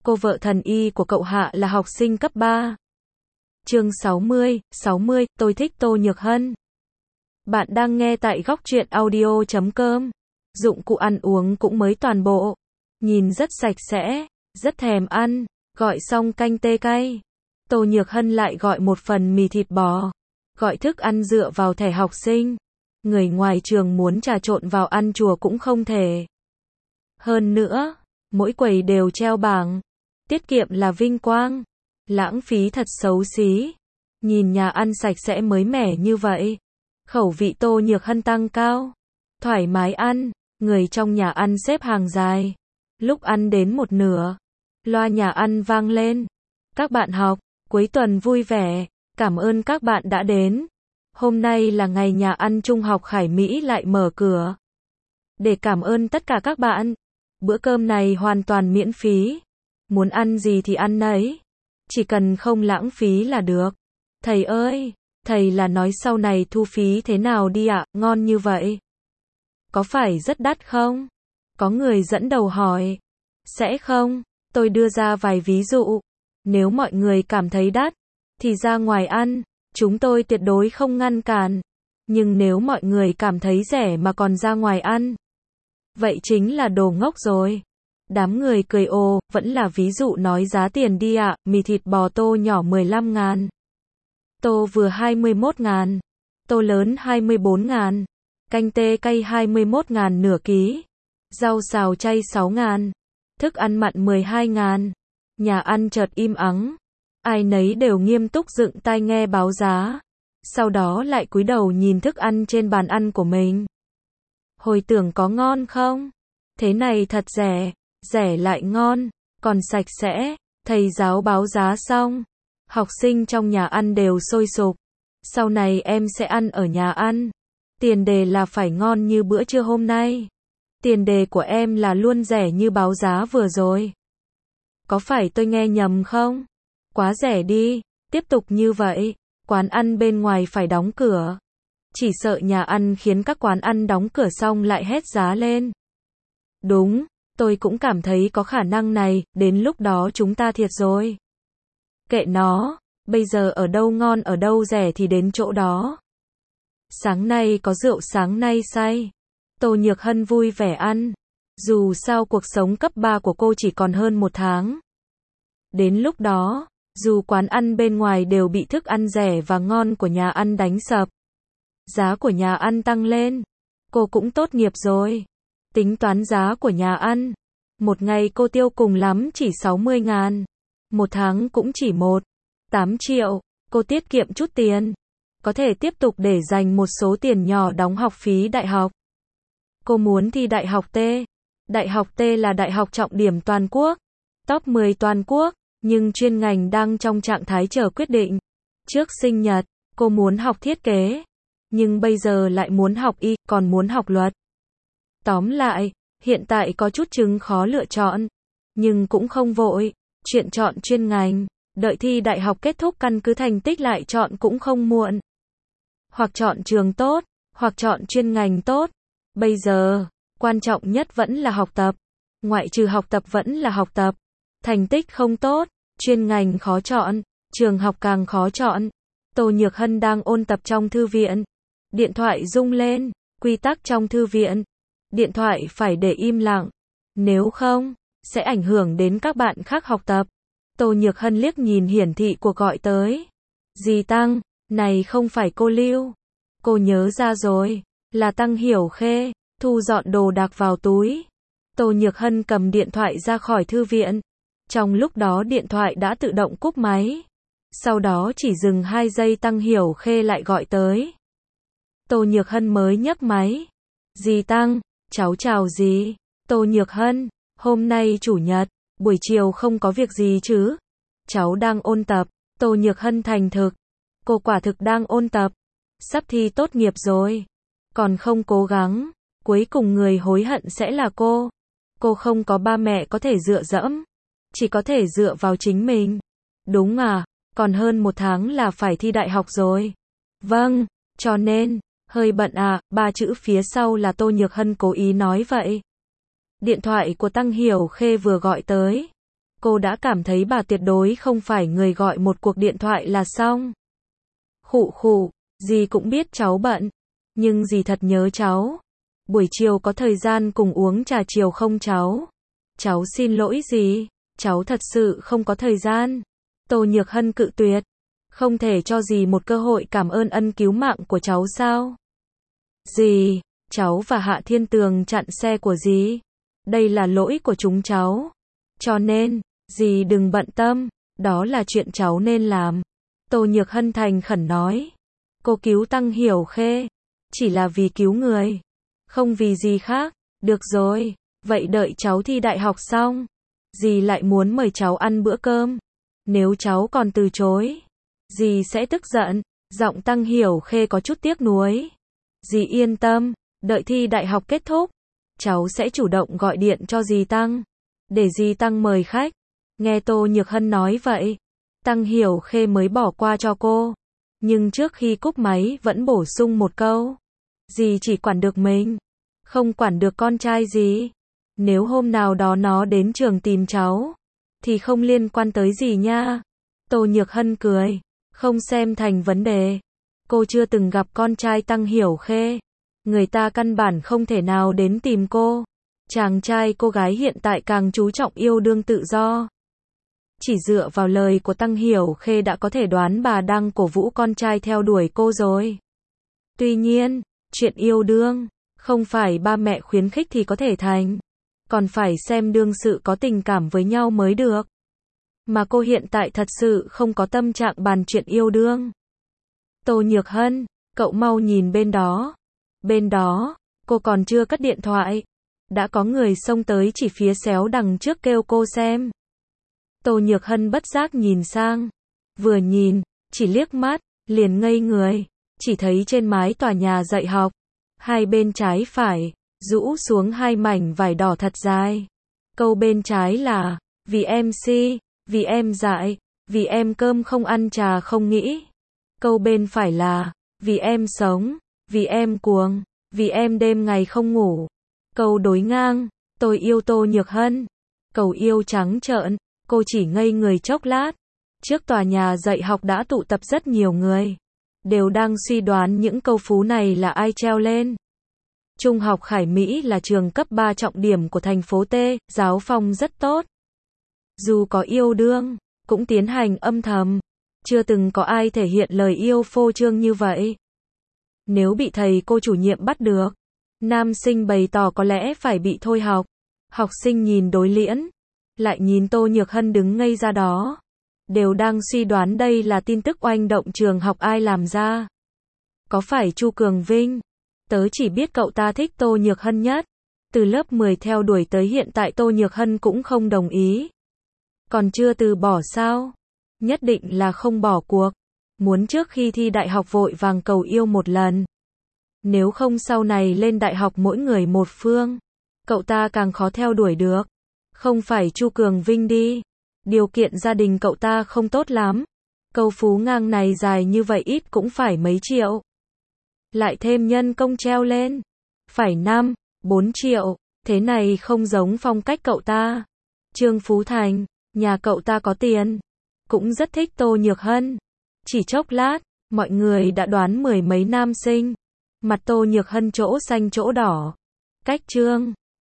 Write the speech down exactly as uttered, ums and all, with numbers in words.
cô vợ thần y của cậu Hạ là học sinh cấp ba. Chương sáu mươi, sáu mươi, tôi thích Tô Nhược Hân. Bạn đang nghe tại góc truyện audio chấm com. Dụng cụ ăn uống cũng mới toàn bộ. Nhìn rất sạch sẽ, rất thèm ăn. Gọi xong canh tê cay. Tô Nhược Hân lại gọi một phần mì thịt bò. Gọi thức ăn dựa vào thẻ học sinh. Người ngoài trường muốn trà trộn vào ăn chùa cũng không thể. Hơn nữa, mỗi quầy đều treo bảng. Tiết kiệm là vinh quang. Lãng phí thật xấu xí. Nhìn nhà ăn sạch sẽ mới mẻ như vậy. Khẩu vị Tô Nhược Hân tăng cao. Thoải mái ăn. Người trong nhà ăn xếp hàng dài. Lúc ăn đến một nửa, loa nhà ăn vang lên. Các bạn học, cuối tuần vui vẻ. Cảm ơn các bạn đã đến. Hôm nay là ngày nhà ăn Trung học Khải Mỹ lại mở cửa. Để cảm ơn tất cả các bạn. Bữa cơm này hoàn toàn miễn phí. Muốn ăn gì thì ăn nấy. Chỉ cần không lãng phí là được. Thầy ơi, thầy là nói sau này thu phí thế nào đi ạ, ngon như vậy. Có phải rất đắt không? Có người dẫn đầu hỏi. Sẽ không, tôi đưa ra vài ví dụ. Nếu mọi người cảm thấy đắt, thì ra ngoài ăn, chúng tôi tuyệt đối không ngăn cản. Nhưng nếu mọi người cảm thấy rẻ mà còn ra ngoài ăn, vậy chính là đồ ngốc rồi. Đám người cười ồ, vẫn là ví dụ nói giá tiền đi ạ, mì thịt bò tô nhỏ mười lăm ngàn. Tô vừa hai mươi mốt ngàn. Tô lớn hai mươi bốn ngàn. Canh tê cay hai mươi mốt ngàn nửa ký. Rau xào chay sáu ngàn. Thức ăn mặn mười hai ngàn. Nhà ăn chợt im ắng. Ai nấy đều nghiêm túc dựng tai nghe báo giá. Sau đó lại cúi đầu nhìn thức ăn trên bàn ăn của mình. Hồi tưởng có ngon không? Thế này thật rẻ. Rẻ lại ngon, còn sạch sẽ. Thầy giáo báo giá xong. Học sinh trong nhà ăn đều sôi sục. Sau này em sẽ ăn ở nhà ăn. Tiền đề là phải ngon như bữa trưa hôm nay. Tiền đề của em là luôn rẻ như báo giá vừa rồi. Có phải tôi nghe nhầm không? Quá rẻ đi. Tiếp tục như vậy, quán ăn bên ngoài phải đóng cửa. Chỉ sợ nhà ăn khiến các quán ăn đóng cửa xong lại hét giá lên. Đúng, tôi cũng cảm thấy có khả năng này, đến lúc đó chúng ta thiệt rồi. Kệ nó, bây giờ ở đâu ngon ở đâu rẻ thì đến chỗ đó. Sáng nay có rượu sáng nay say. Tô Nhược Hân vui vẻ ăn. Dù sao cuộc sống cấp ba của cô chỉ còn hơn một tháng. Đến lúc đó, dù quán ăn bên ngoài đều bị thức ăn rẻ và ngon của nhà ăn đánh sập. Giá của nhà ăn tăng lên. Cô cũng tốt nghiệp rồi. Tính toán giá của nhà ăn. Một ngày cô tiêu cùng lắm chỉ sáu mươi ngàn. Một tháng cũng chỉ một phẩy tám triệu. Cô tiết kiệm chút tiền. Có thể tiếp tục để dành một số tiền nhỏ đóng học phí đại học. Cô muốn thi đại học T. Đại học T là đại học trọng điểm toàn quốc. Top mười toàn quốc. Nhưng chuyên ngành đang trong trạng thái chờ quyết định. Trước sinh nhật, cô muốn học thiết kế. Nhưng bây giờ lại muốn học y, còn muốn học luật. Tóm lại, hiện tại có chút chứng khó lựa chọn. Nhưng cũng không vội. Chuyện chọn chuyên ngành, đợi thi đại học kết thúc căn cứ thành tích lại chọn cũng không muộn. Hoặc chọn trường tốt, hoặc chọn chuyên ngành tốt. Bây giờ, quan trọng nhất vẫn là học tập. Ngoại trừ học tập vẫn là học tập. Thành tích không tốt, chuyên ngành khó chọn, trường học càng khó chọn. Tô Nhược Hân đang ôn tập trong thư viện. Điện thoại rung lên, quy tắc trong thư viện. Điện thoại phải để im lặng. Nếu không, sẽ ảnh hưởng đến các bạn khác học tập. Tô Nhược Hân liếc nhìn hiển thị cuộc gọi tới. Dì Tăng, này không phải cô Lưu. Cô nhớ ra rồi, là Tăng Hiểu Khê. Thu dọn đồ đạc vào túi. Tô Nhược Hân cầm điện thoại ra khỏi thư viện. Trong lúc đó điện thoại đã tự động cúp máy. Sau đó chỉ dừng hai giây Tăng Hiểu Khê lại gọi tới. Tô Nhược Hân mới nhấc máy. Dì Tăng, cháu chào dì. Tô Nhược Hân, hôm nay chủ nhật, buổi chiều không có việc gì chứ? Cháu đang ôn tập. Tô Nhược Hân thành thực. Cô quả thực đang ôn tập. Sắp thi tốt nghiệp rồi. Còn không cố gắng, cuối cùng người hối hận sẽ là cô. Cô không có ba mẹ có thể dựa dẫm. Chỉ có thể dựa vào chính mình. Đúng à, còn hơn một tháng là phải thi đại học rồi. Vâng, cho nên, hơi bận à, ba chữ phía sau là Tô Nhược Hân cố ý nói vậy. Điện thoại của Tăng Hiểu Khê vừa gọi tới. Cô đã cảm thấy bà tuyệt đối không phải người gọi một cuộc điện thoại là xong. Khụ khụ, dì cũng biết cháu bận, nhưng dì thật nhớ cháu. Buổi chiều có thời gian cùng uống trà chiều không cháu? Cháu xin lỗi dì, cháu thật sự không có thời gian. Tô Nhược Hân cự tuyệt. Không thể cho dì một cơ hội cảm ơn ân cứu mạng của cháu sao? Dì, cháu và Hạ Thiên Tường chặn xe của dì. Đây là lỗi của chúng cháu. Cho nên, dì đừng bận tâm, đó là chuyện cháu nên làm. Tô Nhược Hân thành khẩn nói. Cô cứu Tăng Hiểu Khê, chỉ là vì cứu người, không vì gì khác. Được rồi, vậy đợi cháu thi đại học xong, dì lại muốn mời cháu ăn bữa cơm. Nếu cháu còn từ chối, dì sẽ tức giận. Giọng Tăng Hiểu Khê có chút tiếc nuối. Dì yên tâm, đợi thi đại học kết thúc, cháu sẽ chủ động gọi điện cho dì Tăng, để dì Tăng mời khách. Nghe Tô Nhược Hân nói vậy, Tăng Hiểu Khê mới bỏ qua cho cô. Nhưng trước khi cúp máy vẫn bổ sung một câu. Dì chỉ quản được mình, không quản được con trai dì. Nếu hôm nào đó nó đến trường tìm cháu, thì không liên quan tới dì nha. Tô Nhược Hân cười, không xem thành vấn đề. Cô chưa từng gặp con trai Tăng Hiểu Khê. Người ta căn bản không thể nào đến tìm cô. Chàng trai cô gái hiện tại càng chú trọng yêu đương tự do. Chỉ dựa vào lời của Tăng Hiểu Khê đã có thể đoán bà đang cổ vũ con trai theo đuổi cô rồi. Tuy nhiên, chuyện yêu đương, không phải ba mẹ khuyến khích thì có thể thành. Còn phải xem đương sự có tình cảm với nhau mới được. Mà cô hiện tại thật sự không có tâm trạng bàn chuyện yêu đương. Tô Nhược Hân, cậu mau nhìn bên đó. Bên đó, cô còn chưa cất điện thoại. Đã có người xông tới chỉ phía xéo đằng trước kêu cô xem. Tô Nhược Hân bất giác nhìn sang. Vừa nhìn, chỉ liếc mắt, liền ngây người. Chỉ thấy trên mái tòa nhà dạy học, hai bên trái phải, rũ xuống hai mảnh vải đỏ thật dài. Câu bên trái là, vì em si, vì em dại, vì em cơm không ăn trà không nghĩ. Câu bên phải là, vì em sống, vì em cuồng, vì em đêm ngày không ngủ. Câu đối ngang, tôi yêu Tô Nhược Hân. Câu yêu trắng trợn, cô chỉ ngây người chốc lát. Trước tòa nhà dạy học đã tụ tập rất nhiều người, đều đang suy đoán những câu phú này là ai treo lên. Trung học Khải Mỹ là trường cấp ba trọng điểm của thành phố T, giáo phong rất tốt. Dù có yêu đương, cũng tiến hành âm thầm. Chưa từng có ai thể hiện lời yêu phô trương như vậy. Nếu bị thầy cô chủ nhiệm bắt được, nam sinh bày tỏ có lẽ phải bị thôi học. Học sinh nhìn đối liễn, lại nhìn Tô Nhược Hân đứng ngây ra đó. Đều đang suy đoán đây là tin tức oanh động trường học ai làm ra. Có phải Chu Cường Vinh? Tớ chỉ biết cậu ta thích Tô Nhược Hân nhất. Từ lớp mười theo đuổi tới hiện tại Tô Nhược Hân cũng không đồng ý. Còn chưa từ bỏ sao? Nhất định là không bỏ cuộc. Muốn trước khi thi đại học vội vàng cầu yêu một lần. Nếu không sau này lên đại học mỗi người một phương, cậu ta càng khó theo đuổi được. Không phải Chu Cường Vinh đi. Điều kiện gia đình cậu ta không tốt lắm. Câu phú ngang này dài như vậy ít cũng phải mấy triệu. Lại thêm nhân công treo lên, phải năm, bốn triệu. Thế này không giống phong cách cậu ta. Trương Phú Thành, nhà cậu ta có tiền, cũng rất thích Tô Nhược Hân. Chỉ chốc lát, mọi người đã đoán mười mấy nam sinh. Mặt Tô Nhược Hân chỗ xanh chỗ đỏ. Cách Trương